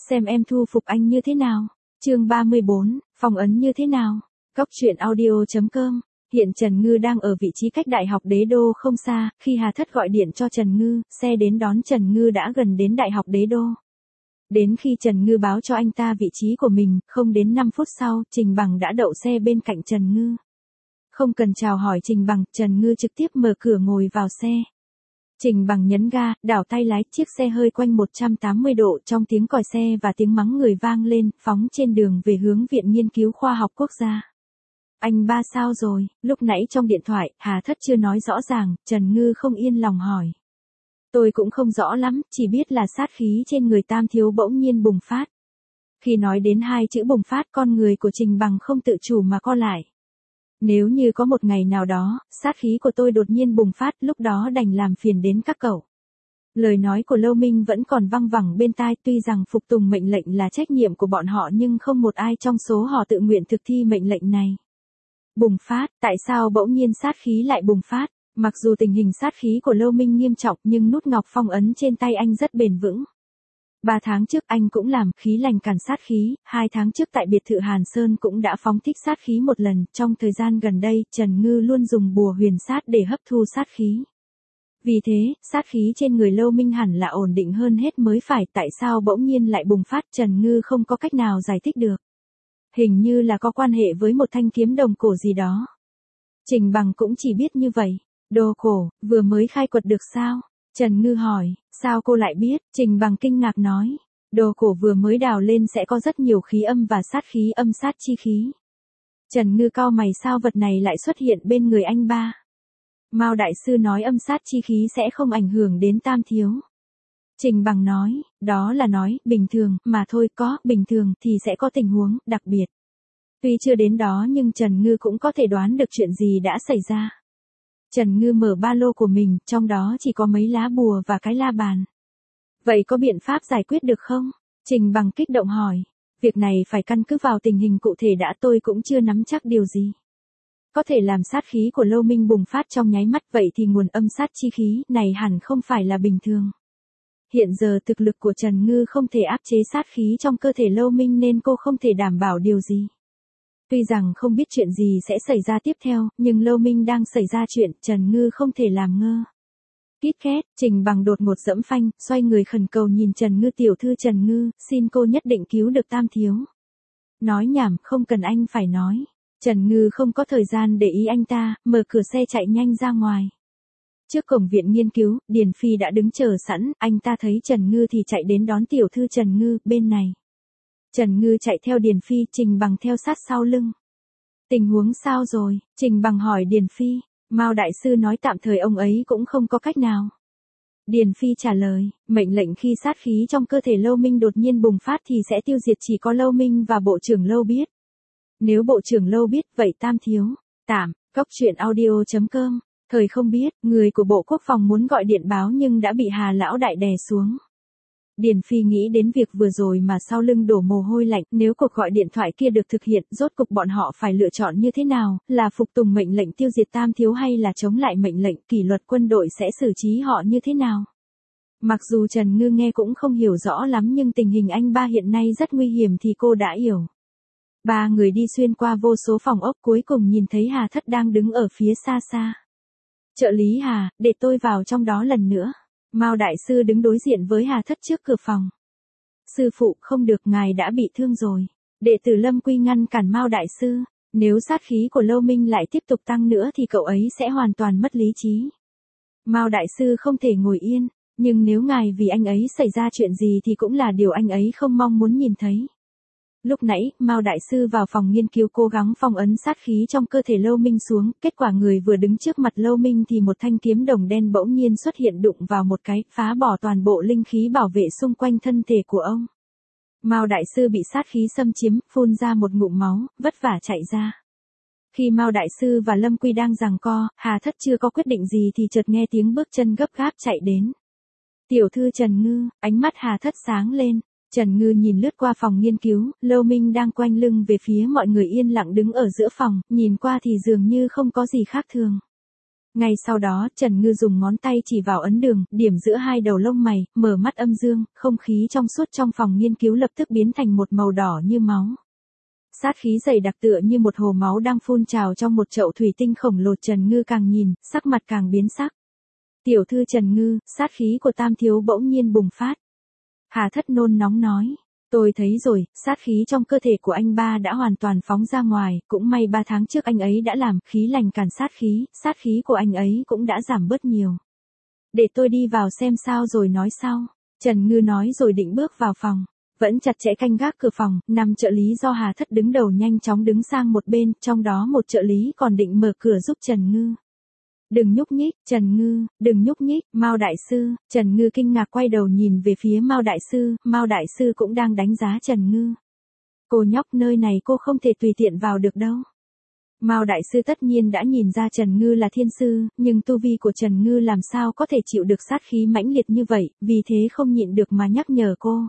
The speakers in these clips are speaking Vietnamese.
xem em thu phục anh như thế nào. Chương 34, phong ấn như thế nào? Cóc truyện audio.com. Hiện Trần Ngư đang ở vị trí cách Đại học Đế Đô không xa, khi Hà Thất gọi điện cho Trần Ngư, xe đến đón Trần Ngư đã gần đến Đại học Đế Đô. Đến khi Trần Ngư báo cho anh ta vị trí của mình, không đến 5 phút sau, Trình Bằng đã đậu xe bên cạnh Trần Ngư. Không cần chào hỏi Trình Bằng, Trần Ngư trực tiếp mở cửa ngồi vào xe. Trình Bằng nhấn ga, đảo tay lái, chiếc xe hơi quanh 180 độ trong tiếng còi xe và tiếng mắng người vang lên, phóng trên đường về hướng Viện Nghiên cứu Khoa học Quốc gia. Anh ba sao rồi? Lúc nãy trong điện thoại, Hà Thất chưa nói rõ ràng, Trần Ngư không yên lòng hỏi. Tôi cũng không rõ lắm, chỉ biết là sát khí trên người Tam thiếu bỗng nhiên bùng phát. Khi nói đến hai chữ bùng phát, con người của Trình Bằng không tự chủ mà co lại. Nếu như có một ngày nào đó, sát khí của tôi đột nhiên bùng phát, lúc đó đành làm phiền đến các cậu. Lời nói của Lâu Minh vẫn còn văng vẳng bên tai, tuy rằng phục tùng mệnh lệnh là trách nhiệm của bọn họ nhưng không một ai trong số họ tự nguyện thực thi mệnh lệnh này. Bùng phát, tại sao bỗng nhiên sát khí lại bùng phát? Mặc dù tình hình sát khí của Lâu Minh nghiêm trọng nhưng nút ngọc phong ấn trên tay anh rất bền vững. 3 tháng trước anh cũng làm khí lành cản sát khí, 2 tháng trước tại biệt thự Hàn Sơn cũng đã phóng thích sát khí một lần, trong thời gian gần đây Trần Ngư luôn dùng bùa huyền sát để hấp thu sát khí. Vì thế, sát khí trên người Lâu Minh hẳn là ổn định hơn hết mới phải, tại sao bỗng nhiên lại bùng phát, Trần Ngư không có cách nào giải thích được. Hình như là có quan hệ với một thanh kiếm đồng cổ gì đó. Trình Bằng cũng chỉ biết như vậy. Đồ cổ, vừa mới khai quật được sao? Trần Ngư hỏi, sao cô lại biết? Trình Bằng kinh ngạc nói, đồ cổ vừa mới đào lên sẽ có rất nhiều khí âm và sát khí, âm sát chi khí. Trần Ngư cau mày, sao vật này lại xuất hiện bên người anh ba? Mao đại sư nói âm sát chi khí sẽ không ảnh hưởng đến Tam thiếu. Trình Bằng nói, đó là nói, bình thường, mà thôi, có, bình thường thì sẽ có tình huống, đặc biệt. Tuy chưa đến đó nhưng Trần Ngư cũng có thể đoán được chuyện gì đã xảy ra. Trần Ngư mở ba lô của mình, trong đó chỉ có mấy lá bùa và cái la bàn. Vậy có biện pháp giải quyết được không? Trình Bằng kích động hỏi. Việc này phải căn cứ vào tình hình cụ thể đã, tôi cũng chưa nắm chắc điều gì. Có thể làm sát khí của Lâu Minh bùng phát trong nháy mắt, vậy thì nguồn âm sát chi khí này hẳn không phải là bình thường. Hiện giờ thực lực của Trần Ngư không thể áp chế sát khí trong cơ thể Lâu Minh nên cô không thể đảm bảo điều gì. Tuy rằng không biết chuyện gì sẽ xảy ra tiếp theo, nhưng Lâu Minh đang xảy ra chuyện, Trần Ngư không thể làm ngơ. Kít két, Trình Bằng đột ngột giẫm phanh, xoay người khẩn cầu nhìn Trần Ngư, tiểu thư Trần Ngư, xin cô nhất định cứu được Tam thiếu. Nói nhảm, không cần anh phải nói. Trần Ngư không có thời gian để ý anh ta, mở cửa xe chạy nhanh ra ngoài. Trước cổng viện nghiên cứu, Điền Phi đã đứng chờ sẵn, anh ta thấy Trần Ngư thì chạy đến đón tiểu thư Trần Ngư, bên này. Trần Ngư chạy theo Điền Phi, Trình Bằng theo sát sau lưng. Tình huống sao rồi? Trình Bằng hỏi Điền Phi. Mao đại sư nói tạm thời ông ấy cũng không có cách nào. Điền Phi trả lời, mệnh lệnh khi sát khí trong cơ thể Lâu Minh đột nhiên bùng phát thì sẽ tiêu diệt chỉ có Lâu Minh và bộ trưởng Lâu biết. Nếu bộ trưởng Lâu biết, vậy Tam thiếu. Tạm, cóc truyện audio.com. Thời không biết, người của Bộ Quốc phòng muốn gọi điện báo nhưng đã bị Hà lão đại đè xuống. Điền Phi nghĩ đến việc vừa rồi mà sau lưng đổ mồ hôi lạnh, nếu cuộc gọi điện thoại kia được thực hiện, rốt cục bọn họ phải lựa chọn như thế nào, là phục tùng mệnh lệnh tiêu diệt Tam thiếu hay là chống lại mệnh lệnh kỷ luật quân đội sẽ xử trí họ như thế nào. Mặc dù Trần Ngư nghe cũng không hiểu rõ lắm nhưng tình hình anh ba hiện nay rất nguy hiểm thì cô đã hiểu. 3 người đi xuyên qua vô số phòng ốc, cuối cùng nhìn thấy Hà Thất đang đứng ở phía xa xa. Trợ lý Hà, để tôi vào trong đó lần nữa. Mao đại sư đứng đối diện với Hà Thất trước cửa phòng. Sư phụ, không được, ngài đã bị thương rồi. Đệ tử Lâm Quy ngăn cản Mao đại sư. Nếu sát khí của Lâu Minh lại tiếp tục tăng nữa thì cậu ấy sẽ hoàn toàn mất lý trí. Mao đại sư không thể ngồi yên, nhưng nếu ngài vì anh ấy xảy ra chuyện gì thì cũng là điều anh ấy không mong muốn nhìn thấy. Lúc nãy, Mao đại sư vào phòng nghiên cứu cố gắng phong ấn sát khí trong cơ thể Lâu Minh xuống, kết quả người vừa đứng trước mặt Lâu Minh thì một thanh kiếm đồng đen bỗng nhiên xuất hiện đụng vào một cái, phá bỏ toàn bộ linh khí bảo vệ xung quanh thân thể của ông. Mao đại sư bị sát khí xâm chiếm, phun ra một ngụm máu, vất vả chạy ra. Khi Mao đại sư và Lâm Quy đang giằng co, Hà Thất chưa có quyết định gì thì chợt nghe tiếng bước chân gấp gáp chạy đến. Tiểu thư Trần Ngư, ánh mắt Hà Thất sáng lên. Trần Ngư nhìn lướt qua phòng nghiên cứu, Lâu Minh đang quanh lưng về phía mọi người yên lặng đứng ở giữa phòng, nhìn qua thì dường như không có gì khác thường. Ngay sau đó, Trần Ngư dùng ngón tay chỉ vào ấn đường, điểm giữa hai đầu lông mày, mở mắt âm dương, không khí trong suốt trong phòng nghiên cứu lập tức biến thành một màu đỏ như máu. Sát khí dày đặc tựa như một hồ máu đang phun trào trong một chậu thủy tinh khổng lồ. Trần Ngư càng nhìn, sắc mặt càng biến sắc. Tiểu thư Trần Ngư, sát khí của Tam thiếu bỗng nhiên bùng phát. Hà Thất nôn nóng nói. Tôi thấy rồi, sát khí trong cơ thể của anh ba đã hoàn toàn phóng ra ngoài, cũng may 3 tháng trước anh ấy đã làm, khí lành càn sát khí của anh ấy cũng đã giảm bớt nhiều. Để tôi đi vào xem sao rồi nói sau. Trần Ngư nói rồi định bước vào phòng. Vẫn chặt chẽ canh gác cửa phòng, 5 trợ lý do Hà Thất đứng đầu nhanh chóng đứng sang một bên, trong đó một trợ lý còn định mở cửa giúp Trần Ngư. Đừng nhúc nhích, Trần Ngư, đừng nhúc nhích, Mao đại sư. Trần Ngư kinh ngạc quay đầu nhìn về phía Mao đại sư, Mao đại sư cũng đang đánh giá Trần Ngư. Cô nhóc, nơi này cô không thể tùy tiện vào được đâu. Mao đại sư tất nhiên đã nhìn ra Trần Ngư là thiên sư, nhưng tu vi của Trần Ngư làm sao có thể chịu được sát khí mãnh liệt như vậy, vì thế không nhịn được mà nhắc nhở cô.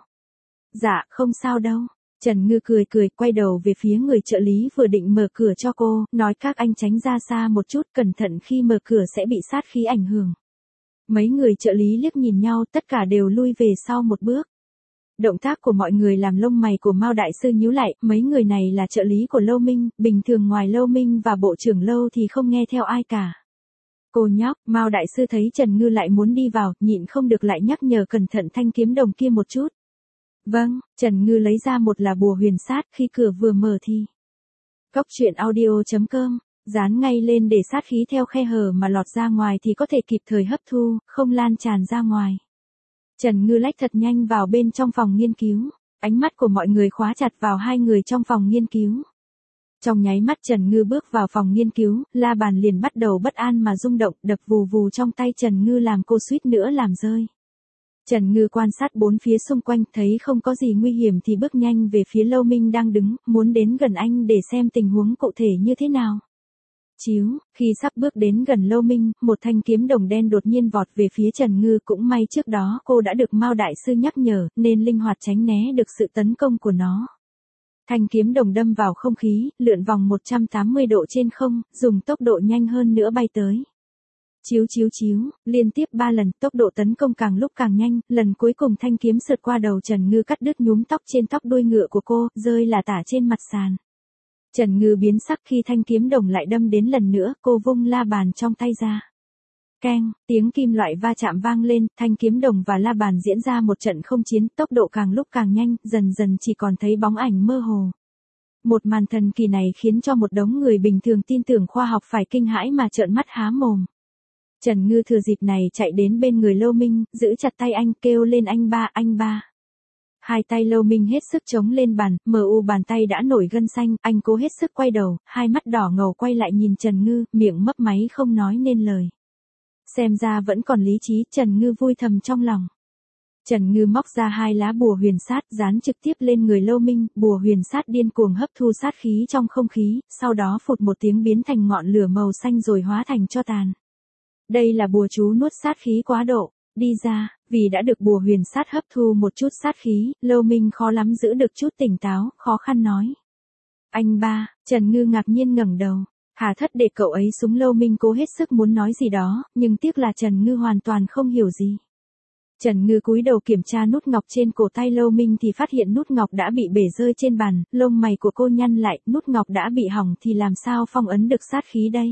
Dạ, không sao đâu. Trần Ngư cười quay đầu về phía người trợ lý vừa định mở cửa cho cô, nói các anh tránh ra xa một chút, cẩn thận khi mở cửa sẽ bị sát khí ảnh hưởng. Mấy người trợ lý liếc nhìn nhau, tất cả đều lui về sau một bước. Động tác của mọi người làm lông mày của Mao đại sư nhíu lại, mấy người này là trợ lý của Lâu Minh, bình thường ngoài Lâu Minh và bộ trưởng Lâu thì không nghe theo ai cả. Cô nhóc, Mao đại sư thấy Trần Ngư lại muốn đi vào, nhịn không được lại nhắc nhở cẩn thận thanh kiếm đồng kia một chút. Vâng, Trần Ngư lấy ra một là bùa huyền sát, khi cửa vừa mở thì. Cốc truyện audio.com, dán ngay lên để sát khí theo khe hở mà lọt ra ngoài thì có thể kịp thời hấp thu, không lan tràn ra ngoài. Trần Ngư lách thật nhanh vào bên trong phòng nghiên cứu, ánh mắt của mọi người khóa chặt vào hai người trong phòng nghiên cứu. Trong nháy mắt Trần Ngư bước vào phòng nghiên cứu, la bàn liền bắt đầu bất an mà rung động, đập vù vù trong tay Trần Ngư làm cô suýt nữa làm rơi. Trần Ngư quan sát bốn phía xung quanh, thấy không có gì nguy hiểm thì bước nhanh về phía Lâu Minh đang đứng, muốn đến gần anh để xem tình huống cụ thể như thế nào. Khi sắp bước đến gần Lâu Minh, một thanh kiếm đồng đen đột nhiên vọt về phía Trần Ngư, cũng may trước đó cô đã được Mao đại sư nhắc nhở, nên linh hoạt tránh né được sự tấn công của nó. Thanh kiếm đồng đâm vào không khí, lượn vòng 180 độ trên không, dùng tốc độ nhanh hơn nữa bay tới. Liên tiếp 3 lần, tốc độ tấn công càng lúc càng nhanh, lần cuối cùng thanh kiếm sượt qua đầu Trần Ngư cắt đứt nhúm tóc trên tóc đuôi ngựa của cô, rơi là tả trên mặt sàn. Trần Ngư biến sắc khi thanh kiếm đồng lại đâm đến lần nữa, cô vung la bàn trong tay ra. Keng, tiếng kim loại va chạm vang lên, thanh kiếm đồng và la bàn diễn ra một trận không chiến, tốc độ càng lúc càng nhanh, dần dần chỉ còn thấy bóng ảnh mơ hồ. Một màn thần kỳ này khiến cho một đống người bình thường tin tưởng khoa học phải kinh hãi mà trợn mắt há mồm. Trần Ngư thừa dịp này chạy đến bên người Lâu Minh, giữ chặt tay anh, kêu lên anh ba. Hai tay Lâu Minh hết sức chống lên bàn, bàn tay đã nổi gân xanh, anh cố hết sức quay đầu, hai mắt đỏ ngầu quay lại nhìn Trần Ngư, miệng mấp máy không nói nên lời. Xem ra vẫn còn lý trí, Trần Ngư vui thầm trong lòng. Trần Ngư móc ra 2 lá bùa huyền sát, dán trực tiếp lên người Lâu Minh, bùa huyền sát điên cuồng hấp thu sát khí trong không khí, sau đó phụt một tiếng biến thành ngọn lửa màu xanh rồi hóa thành tro tàn. Đây là bùa chú nuốt sát khí quá độ, đi ra, vì đã được bùa huyền sát hấp thu một chút sát khí, Lâu Minh khó lắm giữ được chút tỉnh táo, khó khăn nói. Anh ba, Trần Ngư ngạc nhiên ngẩng đầu, Hà Thất để cậu ấy súng. Lâu Minh cố hết sức muốn nói gì đó, nhưng tiếc là Trần Ngư hoàn toàn không hiểu gì. Trần Ngư cúi đầu kiểm tra nút ngọc trên cổ tay Lâu Minh thì phát hiện nút ngọc đã bị bể rơi trên bàn, lông mày của cô nhăn lại, nút ngọc đã bị hỏng thì làm sao phong ấn được sát khí đây?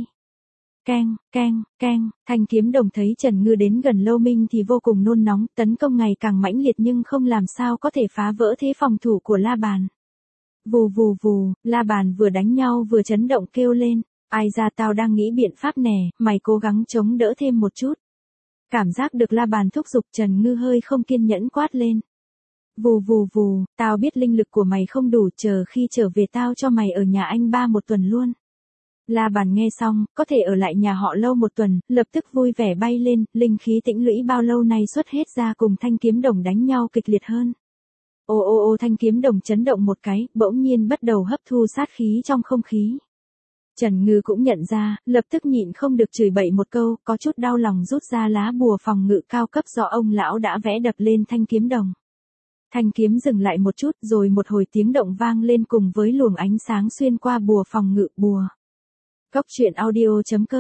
Keng, thanh kiếm đồng thấy Trần Ngư đến gần Lâu Minh thì vô cùng nôn nóng, tấn công ngày càng mãnh liệt nhưng không làm sao có thể phá vỡ thế phòng thủ của la bàn. Vù, la bàn vừa đánh nhau vừa chấn động kêu lên, ai ra tao đang nghĩ biện pháp nè, mày cố gắng chống đỡ thêm một chút. Cảm giác được la bàn thúc giục, Trần Ngư hơi không kiên nhẫn quát lên. Vù, tao biết linh lực của mày không đủ, chờ khi trở về tao cho mày ở nhà anh ba một tuần luôn. La bàn nghe xong, có thể ở lại nhà họ Lâu một tuần, lập tức vui vẻ bay lên, linh khí tĩnh lũy bao lâu nay xuất hết ra cùng thanh kiếm đồng đánh nhau kịch liệt hơn. Ô, thanh kiếm đồng chấn động một cái, bỗng nhiên bắt đầu hấp thu sát khí trong không khí. Trần Ngư cũng nhận ra, lập tức nhịn không được chửi bậy một câu, có chút đau lòng rút ra lá bùa phòng ngự cao cấp do ông lão đã vẽ đập lên thanh kiếm đồng. Thanh kiếm dừng lại một chút rồi một hồi tiếng động vang lên cùng với luồng ánh sáng xuyên qua bùa phòng ngự bùa. Cốc truyện audio.com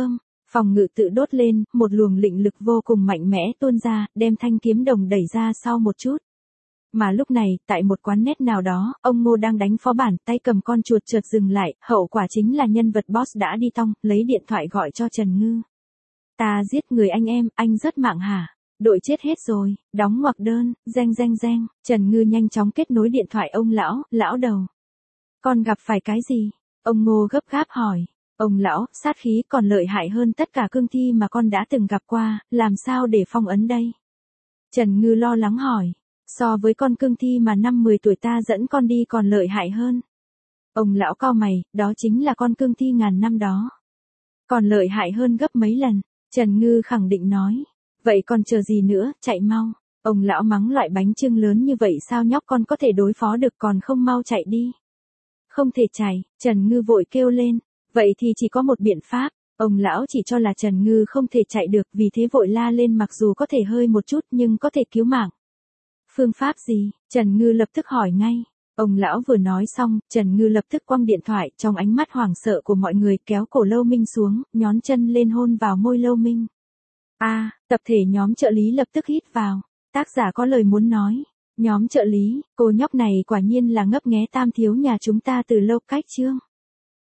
Phòng ngự tự đốt lên, một luồng lĩnh lực vô cùng mạnh mẽ tuôn ra, đem thanh kiếm đồng đẩy ra sau một chút. Mà lúc này, tại một quán net nào đó, ông Ngô đang đánh phó bản, tay cầm con chuột chợt dừng lại, hậu quả chính là nhân vật boss đã đi tong, lấy điện thoại gọi cho Trần Ngư. Ta giết người anh em, anh rất mạng hả? Đội chết hết rồi, đóng ngoặc đơn, reng. Trần Ngư nhanh chóng kết nối điện thoại ông lão đầu. Con gặp phải cái gì? Ông Ngô gấp gáp hỏi. Ông lão, sát khí còn lợi hại hơn tất cả cương thi mà con đã từng gặp qua, làm sao để phong ấn đây? Trần Ngư lo lắng hỏi. So với con cương thi mà năm 10 tuổi ta dẫn con đi còn lợi hại hơn. Ông lão cau mày, đó chính là con cương thi ngàn năm đó. Còn lợi hại hơn gấp mấy lần, Trần Ngư khẳng định nói. Vậy còn chờ gì nữa, chạy mau. Ông lão mắng loại bánh chưng lớn như vậy sao nhóc con có thể đối phó được còn không mau chạy đi. Không thể chạy, Trần Ngư vội kêu lên. Vậy thì chỉ có một biện pháp. Ông lão chỉ cho là Trần Ngư không thể chạy được vì thế vội la lên mặc dù có thể hơi một chút nhưng có thể cứu mạng. Phương pháp gì? Trần Ngư lập tức hỏi ngay. Ông lão vừa nói xong, Trần Ngư lập tức quăng điện thoại trong ánh mắt hoảng sợ của mọi người kéo cổ Lâu Minh xuống, nhón chân lên hôn vào môi Lâu Minh. Tập thể nhóm trợ lý lập tức hít vào. Tác giả có lời muốn nói. Nhóm trợ lý, cô nhóc này quả nhiên là ngấp nghé Tam thiếu nhà chúng ta từ lâu cách chương.